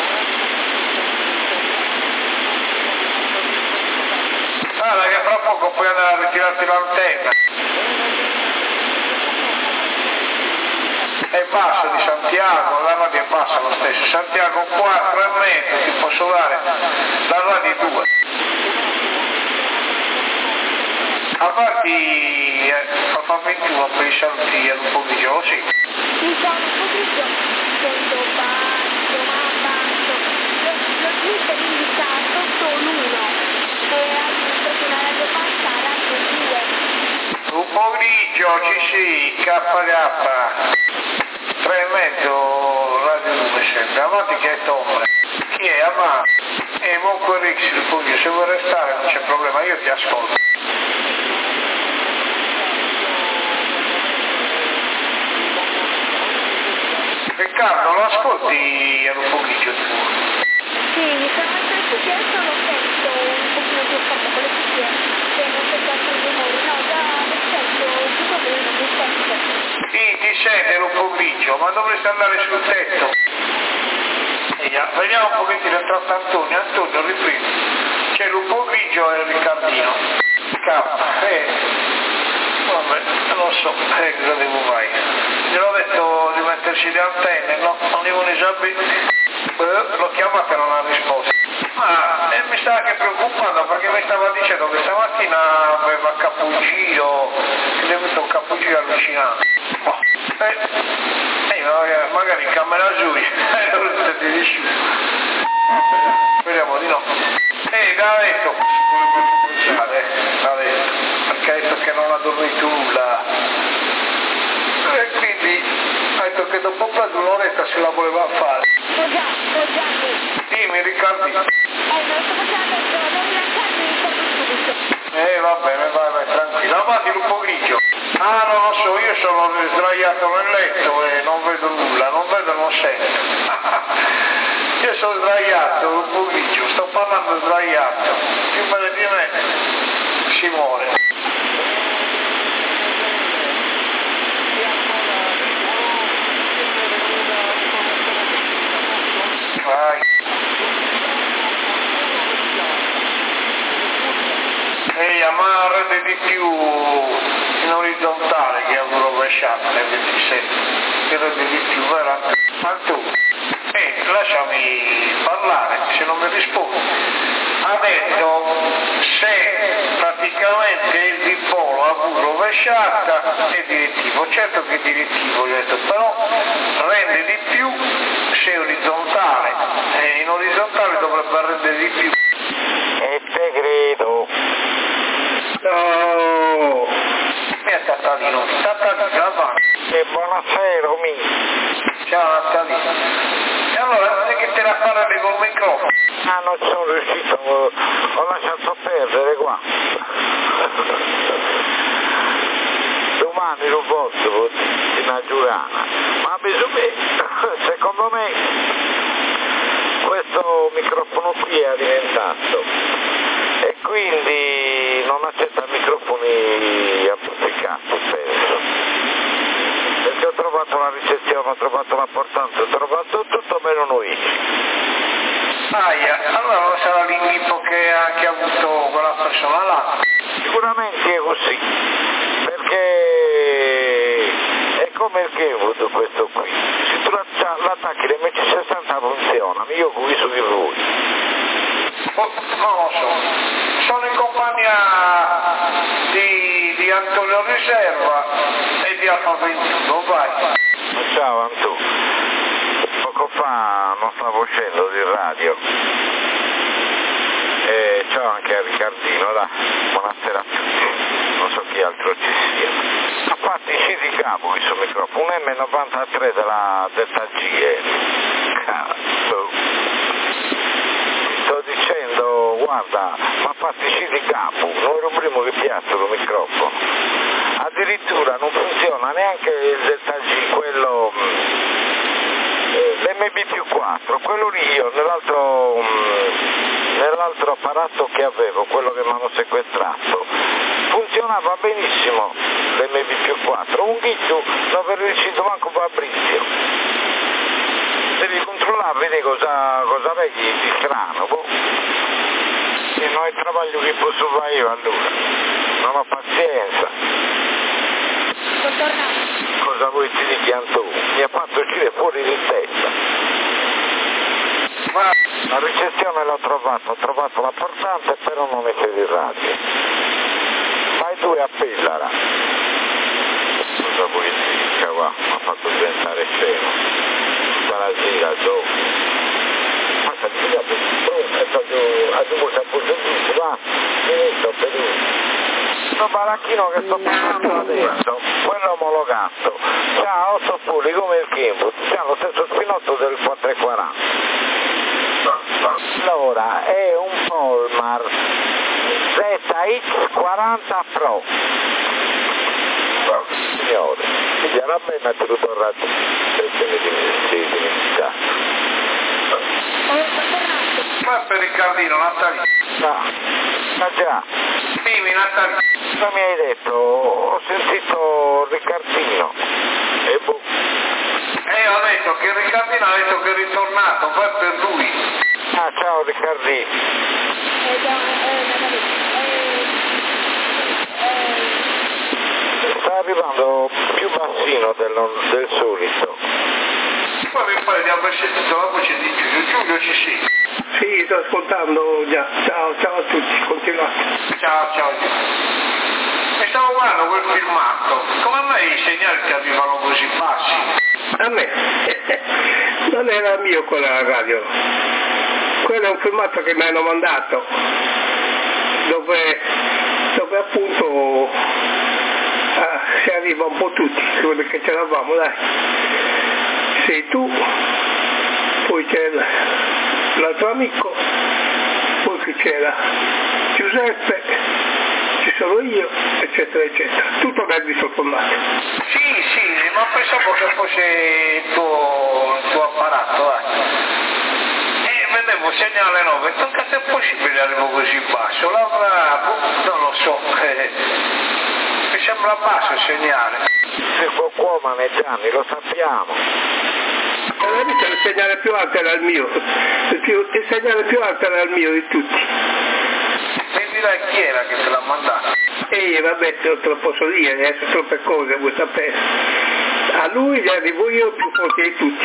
Guarda che fra poco puoi andare a ritirarti l'antenna. È basso di Santiago, la radio è bassa lo stesso. Santiago 4,5, ti posso dare la radio 2. Avanti fa 21 per i saluti al pomeriggio, sì. Diciamo un pomeriggio, sento basso, ma basso. Lo Twitter indica sotto l'1. E hai proprio una radio bassa, radio 2. Un pomeriggio ci sì, KK. 3,5 radio 2 sempre. Avanti che è tomba. Chi è? Avanti. E Monco Rix, il pomeriggio, se vuoi restare non c'è problema, io ti ascolto. Riccardo, lo ascolti a un pomeriggio tu? Sì, mi sono messo le cuffie, adesso lo sento un pochino più forte con le cuffie, che non sento altri rumori, no, già lo sento tutto bene, mi sento. Sì, ti sente un pomeriggio, ma dovresti andare sul tetto. Vediamo un pochettino, è entrato Antonio riprende. C'è l'upo grigio e il Riccardino. Vabbè, non so, cosa devo fare. Gli ho detto di metterci le antenne, no, non devo ne sapere. L'ho chiamato e non ha risposto. Ma mi stava anche preoccupando perché mi stava dicendo che stamattina aveva capogiro, che è venuto un capogiro allucinante. Magari in camera giuria, non ti dici. Speriamo di no. L'ha detto, perché ha detto che non ha dormito nulla. E quindi ha detto che dopo quasi un'oretta se la voleva fare. Gianni. Dimmi Riccardo. Non sto facendo, non rilassarmi, mi torno subito. Va bene, vai, tranquillo. Avanti lupo grigio. Ah, non lo so, io sono sdraiato nel letto e non vedo nulla, non vedo, non sento. Io sono sdraiato, lupo grigio, sto parlando sdraiato. Più male di me si muore. Vai. Ma rende di più in orizzontale che a rovesciata nel 27, che rende di più, vero? Ma tu, lasciami parlare, se non mi rispondi. Ha detto se praticamente il dipolo a V rovesciata è direttivo, certo che è direttivo, gli ho detto, però rende di più se orizzontale, e in orizzontale dovrebbe rendere di più. E te credo. No, mi è Tatalino avanti. E buonasera, mi. Ciao Tatalino. E allora non è che te la parlare col microfono? Ah, non sono riuscito, ho lasciato perdere qua. Domani lo posso in una giurata. Ma secondo me questo microfono qui è alimentato e quindi non accetta microfoni amplificati, penso, perché ho trovato la ricezione, ho trovato la portanza, ho trovato tutto meno noi. Allora non sarà l'inghippo che ha anche avuto quella persona là? Sicuramente è così, perché è come il Kenwood questo qui, se tu l'attacchi le MC60 funziona, io capisco che voi. Non lo so, sono in compagnia di Antonio Riserva e di Alfa 21, vai. Ciao Antu, poco fa non stavo uscendo di radio. Ciao anche a Riccardino, dai, buonasera a tutti, non so chi altro ci sia. A parte C di capo sul microfono, un M93 della Delta G, cazzo. Sto dicendo, guarda, ma fatti C di capo, non ero il primo che piazza il microfono. Addirittura non funziona neanche il Delta G, quello l'MB+4, quello lì io nell'altro apparato che avevo, quello che mi hanno sequestrato, funzionava benissimo l'MB+4, un ghiccio non avrei riuscito manco Fabrizio. Devi controllare, vedi cosa vedi di strano, boh. E non è travaglio che posso fare io allora, non ho pazienza. Cosa vuoi ti dica tu? Mi ha fatto uscire fuori di testa. Ma la ricezione l'ho trovato, ho trovato la portante, però non è di radio. Fai 2 a Pillara. Cosa vuoi dire? Qua mi ha fatto diventare scemo. Para gira giù. Ma sta gira per è stato a due capogiorni, va, finito per lui. Questo baracchino che sto parlando adesso, quello omologato, c'ha 8 puli come il Kimbo, c'ha lo stesso spinotto del 440. Allora, è un Polmar ZX40 Pro. Signore, mi era bene a tenuto il radio, perché mi dimentica. Ma per Riccardino, Natalino. Ah già. Dimmi, Natalino. Cosa mi hai detto? Ho sentito Riccardino. E boh. Ho detto che Riccardino ha detto che è ritornato, poi per lui. Ah, ciao Riccardino. Sta arrivando più bassino del solito. Poi mi pare di aver sentito la voce di Giulio. Giulio ci sei? Sì, sto ascoltando già. Ciao a tutti, continuate. Ciao. E stavo guardando quel filmato. Come mai i segnali ti arrivano così bassi? A me? Non era mio quella radio. Quello è un filmato che mi hanno mandato, dove appunto si arriva un po' tutti, quelli che c'eravamo, dai. Sei tu, poi c'è l'altro amico, poi qui c'era Giuseppe, ci sono io, eccetera eccetera, tutto nel filmato. Sì, ma pensavo che fosse il tuo apparato, vedevo il segnale 9, tocca se è possibile arrivo così basso, non lo so, mi sembra basso il segnale. Se qualcuno è Gianni, lo sappiamo. Il segnale più alto era il mio, il segnale più alto era il mio di tutti. Mi dirai chi era che te l'ha mandato? Vabbè, non te lo posso dire, adesso troppe cose vuoi sapere. A lui gli arrivo io più forte di tutti.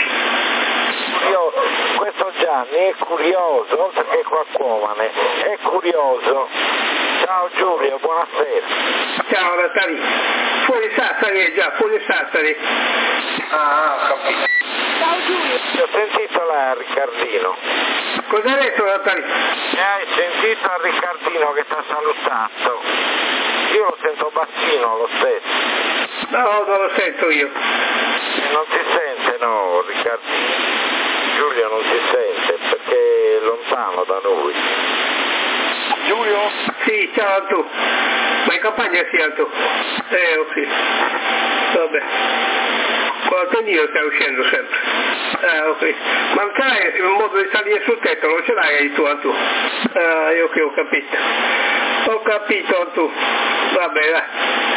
Questo Gianni è curioso, oltre che qualcuomane, è curioso. Ciao Giulio, buonasera. Ciao Natali. Fuori Sassari, fuori Sassari. Ah, ho capito. Ciao Giulio. Ho sentito la Riccardino. Cosa hai detto Natali? Hai sentito a Riccardino che ti ha salutato? Io lo sento bassino lo stesso. No, non lo sento io. Non si sente, no, Riccardino. Giulio non si sente perché è lontano da noi. Giulio? Sì, ciao tu. Ma in campagna sì, tu. Ok. Vabbè. Con Antonio stai uscendo sempre. Ok. Ma non ce l'hai il modo di salire sul tetto, non ce l'hai tu, tu. Io che ho capito. Ho capito tu. Vabbè, dai.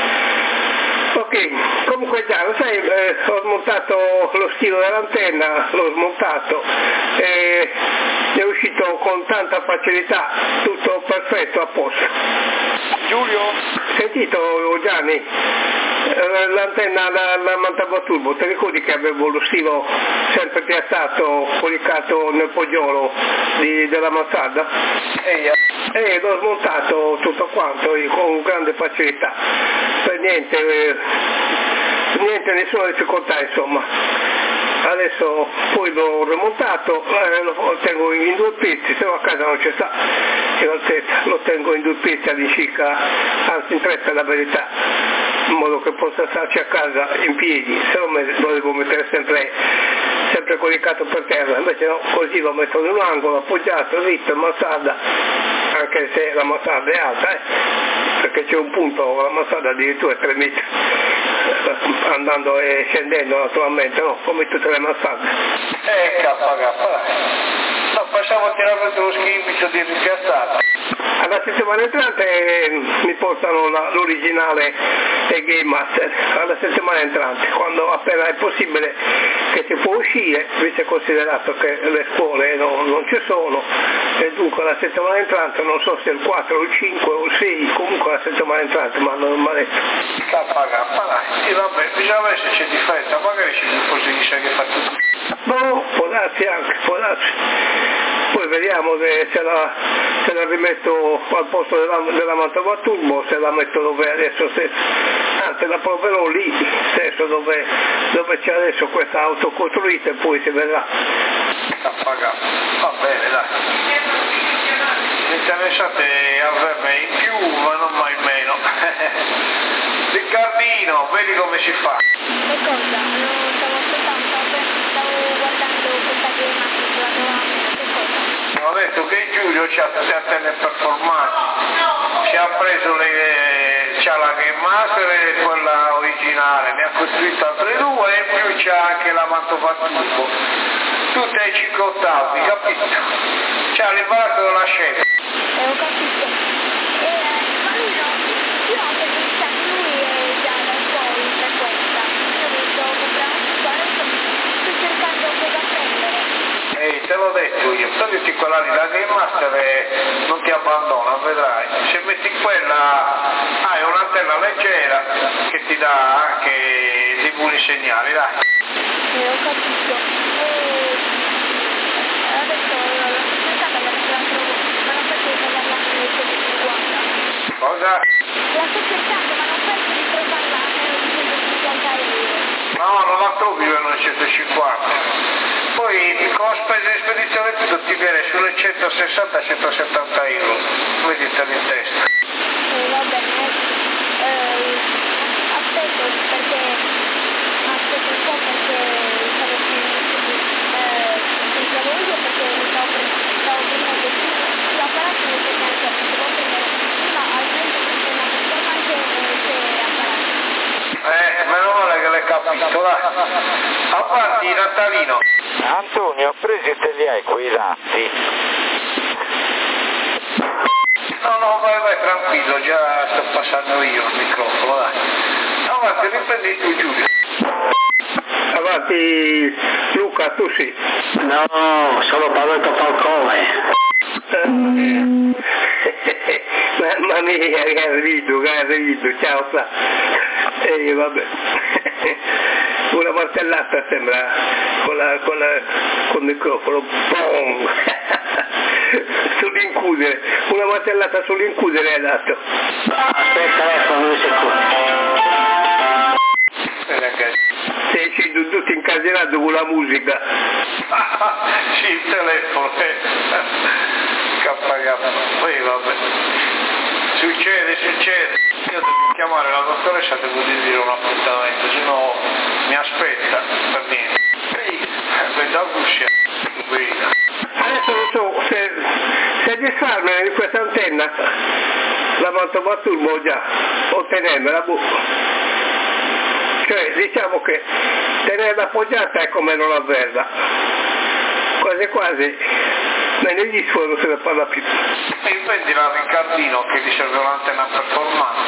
Ok, comunque già, lo sai, ho smontato lo stilo dell'antenna, l'ho smontato, è uscito con tanta facilità, tutto perfetto, a posto. Giulio? Sentito Gianni, l'antenna la montavo turbo, ti ricordi che avevo lo stilo sempre piazzato, coricato nel poggiolo della mansarda? L'ho smontato tutto quanto con grande facilità, per niente, nessuna difficoltà insomma. Adesso poi l'ho rimontato, lo tengo in 2 pezzi, se no a casa non ci sta, io lo tengo in 2 pezzi all'incirca, anzi in 3 per la verità, in modo che possa starci a casa in piedi, se no lo devo mettere sempre coricato per terra, invece no, così lo metto in un angolo, appoggiato, dritto, in mansarda, anche se la mansarda è alta, perché c'è un punto, la mansarda addirittura 3 metri, andando e scendendo naturalmente, no, come tutte le mansarde. No, facciamo tirare lo schifo di rimpiazzato. Alla settimana entrante mi portano l'originale dei Game Master, alla settimana entrante, quando appena è possibile che si può uscire, visto considerato che le scuole non ci sono, e dunque la settimana entrante, non so se il 4 o il 5 o il 6, comunque la settimana entrante mi hanno detto. Dai, sì, vabbè, bisogna vedere se c'è differenza, magari ci dice che fa tutto. No, può darsi anche, può darsi. Poi vediamo se la rimetto al posto della mantova turbo, se la metto dove adesso stesso, anzi la proverò lì stesso dove c'è adesso questa auto costruita e poi si vedrà. Va bene, dai. Mi interessate averne in più, ma non mai meno. Riccardino, vedi come si fa. Che cosa? Non stavo ascoltando, stavo guardando questa game sulla tua. Ho detto che Giulio c'ha tutte antenne performanti, ci ha preso c'ha la Game Master e quella originale, ne ha costruito altre 2 e in più c'ha anche la mantova turbo, tutte ai 5 ottavi, capito? C'ha l'imbarazzo della scena. Ho capito. Ma lui no, io ho pensato che lui è già da un po' in frequenza, io mi sto comprando un adesso sto cercando cosa prendere. Te l'ho detto io, togliti quella lì, la Game Master non ti abbandona, vedrai. Se metti quella hai un'antenna leggera che ti dà anche dei buoni segnali, dai. Ho capito. Adesso l'ho cercata perché la trovo, ma non penso di trovarla nelle 150. Cosa? La sto cercando, ma non penso di trovarla nelle 150 euro. No, non la trovi per 950. Poi con spese di spedizione tutto ti viene sulle 160-170 euro, vedetela in testa. Va bene, aspetto un po' perché stavo pensavo io perché stavo prendendo l'apparato nel secondo, devo prendere prima almeno una performance e apparato. Meno male che l'hai capito, dai. Avanti, Natalino. Antonio, presi te li hai quei dati? No, vai, tranquillo, già sto passando io il microfono, dai. Avanti, riprendi tu, Giulio. Avanti Luca, tu sì. No, solo Paolo Falcone. Mamma mia, che arrivo, ciao Fra. Vabbè. Una martellata sembra col microfono, boom! Sull'incudere, una martellata sull'incudere hai dato. Aspetta, ecco, un secondo. Sei tutto incasinato con la musica. Sì, il telefono. Poi vabbè. Succede. Io devo chiamare la dottoressa, devo dire un appuntamento, se no mi aspetta per niente. Vedo Guscia. Adesso non so se disfarmela di questa antenna, la mantova turbo già, o tenermela, cioè diciamo che tenerla appoggiata è come non avverla, quasi me ne disforo se ne parla più. E prendila a Riccardino che ti serve un'antenna performante.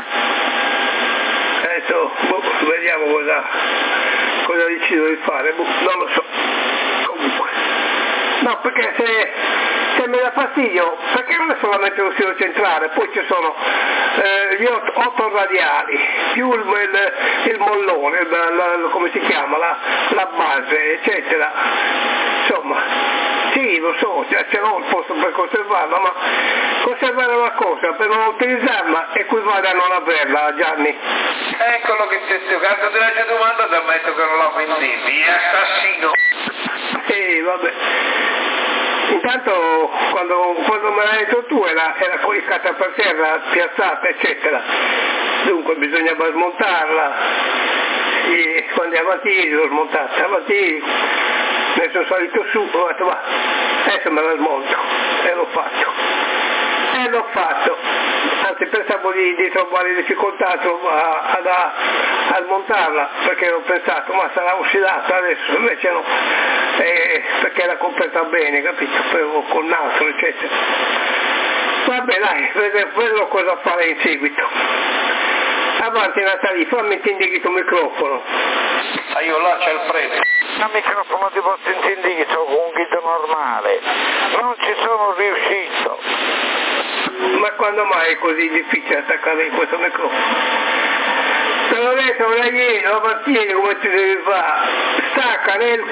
Adesso vediamo cosa decido di fare, non lo so. Comunque. No, perché se mi dà fastidio, perché non è solamente lo stilo centrale, poi ci sono gli 8 radiali, più il mollone, come si chiama, la base, eccetera. Insomma, sì, lo so, ce l'ho il posto per conservarla, ma conservare una cosa per non utilizzarla equivale a non averla, Gianni. Eccolo che ti sto cazzo di la domanda, ti ammetto che non la vendevi, assassino. Vabbè. Intanto quando me l'hai detto tu era coricata per terra, piazzata, eccetera. Dunque bisognava smontarla. E quando è avanti l'ho smontata, avanti ne sono salito su, ho detto va, adesso me la smonto e l'ho fatto. Anzi pensavo di trovare difficoltà a smontarla, perché ho pensato ma sarà oscillata adesso, invece no, perché era coperta bene, capito? Poi col nastro eccetera. Vabbè dai, vedrò cosa fare in seguito. Avanti Natali, fammi intendere il tuo microfono. Io là c'è il prezzo. Il microfono ti posso intendere con un guido normale, non ci sono riuscito. Ma quando mai è così difficile attaccare questo microfono? Te l'ho detto da ieri, la mattina come ti devi fare? Staccane il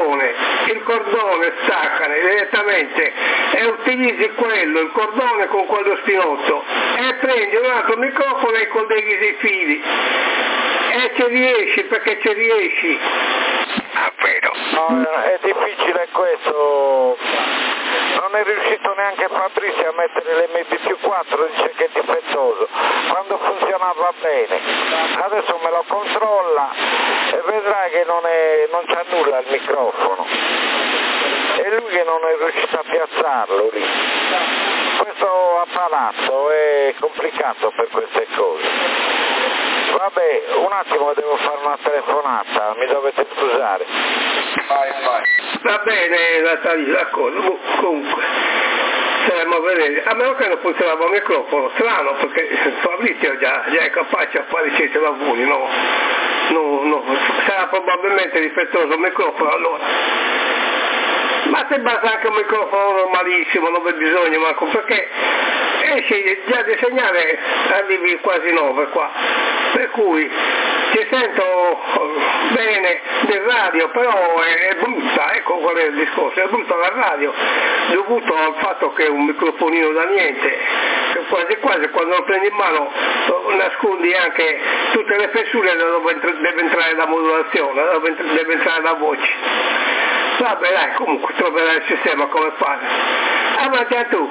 cordone staccane direttamente e utilizzi il cordone con quello spinotto e prendi un altro microfono e colleghi dei fili e ci riesci, perché ci riesci. Ah, vero. No, è difficile questo. Non è riuscito neanche Patrizia a mettere l'MP4, dice che è difettoso, quando funzionava bene. Adesso me lo controlla e vedrà che non c'ha nulla il microfono. E lui che non è riuscito a piazzarlo lì. Questo appalazzo è complicato per queste cose. Vabbè, un attimo devo fare una telefonata, mi dovete scusare. Vai. Va bene Natalia, d'accordo, comunque staremo a vedere, a meno che non funzionava il microfono, strano, perché Fabrizio già è capace a fare certi lavori, no, sarà probabilmente difettoso il microfono allora. Ma se basta anche un microfono normalissimo, non c'è bisogno manco, perché esce già di segnale arrivi quasi 9 qua, per cui ci sento bene del radio, però è brutta, ecco qual è il discorso, è brutta la radio, dovuto al fatto che è un microfonino da niente, che quasi quando lo prendi in mano nascondi anche tutte le fessure dove deve entrare la modulazione, deve entrare la voce. Vabbè dai, comunque troverai il sistema come fare. Avanti a tu.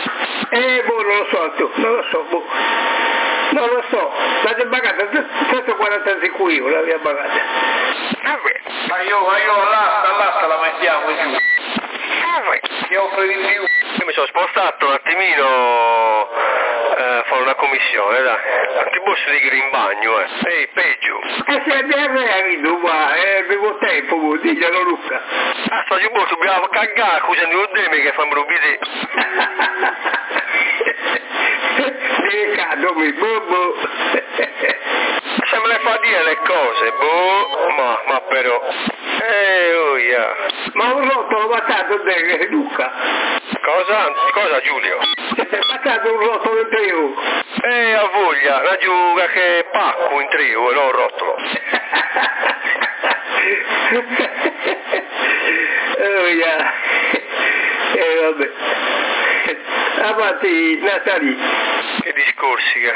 Non lo so, l'avete pagata 145 euro, l'avete pagata. Ma io l'asta la mettiamo giù. Ti offro di più. Io mi sono spostato un attimino a fare una commissione, dai. Non ti posso dire che in bagno, Ehi, peggio. Se abbiamo qua, avevo tempo, diglielo Luca. Sto giù, dobbiamo cagare, scusami, non devi che fa un rubide. Dedicadomi, boh. Se me le fa dire le cose, ma però. Oh yeah. Ma un rotolo battato bene, Luca. Cosa Giulio? Si è battato un rotolo in trio. A voglia, la giuga che pacco in trio e non rotolo. Oh yeah. Vabbè. Avanti Natali. Che discorsi che...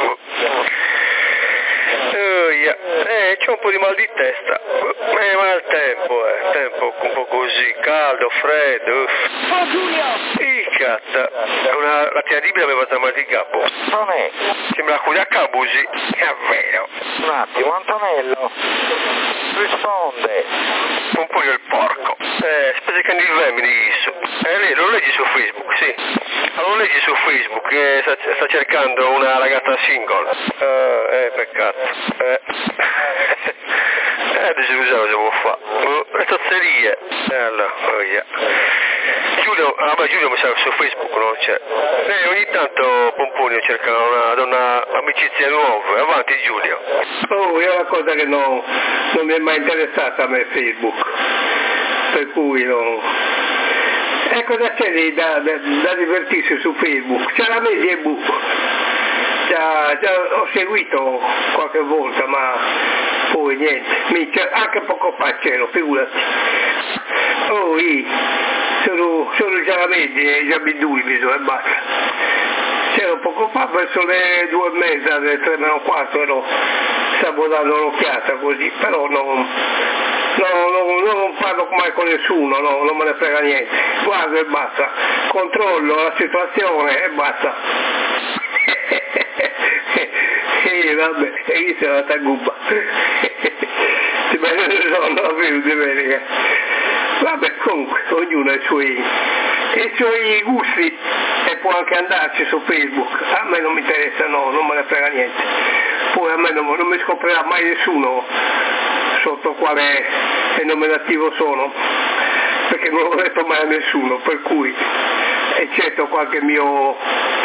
yeah. C'ho un po' di mal di testa, ma il tempo un po' così, caldo, freddo. Oh Giulio! Catta, la terribile aveva tramato il capo. Non è. Sembra quelli a Cabusi, è vero. Un attimo, Antonello. Risponde. Un po' io il porco. Spese che non mi disso. Lei lo leggi su Facebook, sì. Lo leggi su Facebook che sta cercando una ragazza single. Peccato. Adesso cosa devo fare? Le tozzerie. Allora, yeah. Giulio mi sa su Facebook, no? Ogni tanto Pomponio cerca una donna amicizia nuove. Avanti Giulio. È una cosa che non mi è mai interessata a me Facebook, per cui non... cosa c'è da divertirsi su Facebook? C'è la media book. Già ho seguito qualche volta, ma poi niente, anche poco fa c'ero, figurati. Sono già la media, già bidui bisogna e basta. C'ero poco fa, verso le 2:30, le 3:45, stavo dando un'occhiata così, però non non parlo mai con nessuno, no, non me ne frega niente, guardo e basta, controllo la situazione e basta. E vabbè, e lì si è andata a gubba. Non avevo domenica. Vabbè, comunque, ognuno ha i suoi gusti e può anche andarci su Facebook. A me non mi interessa, no, non me ne frega niente. Poi a me non mi scoprirà mai nessuno sotto quale nominativo sono, perché non l'ho detto mai a nessuno, per cui eccetto qualche mio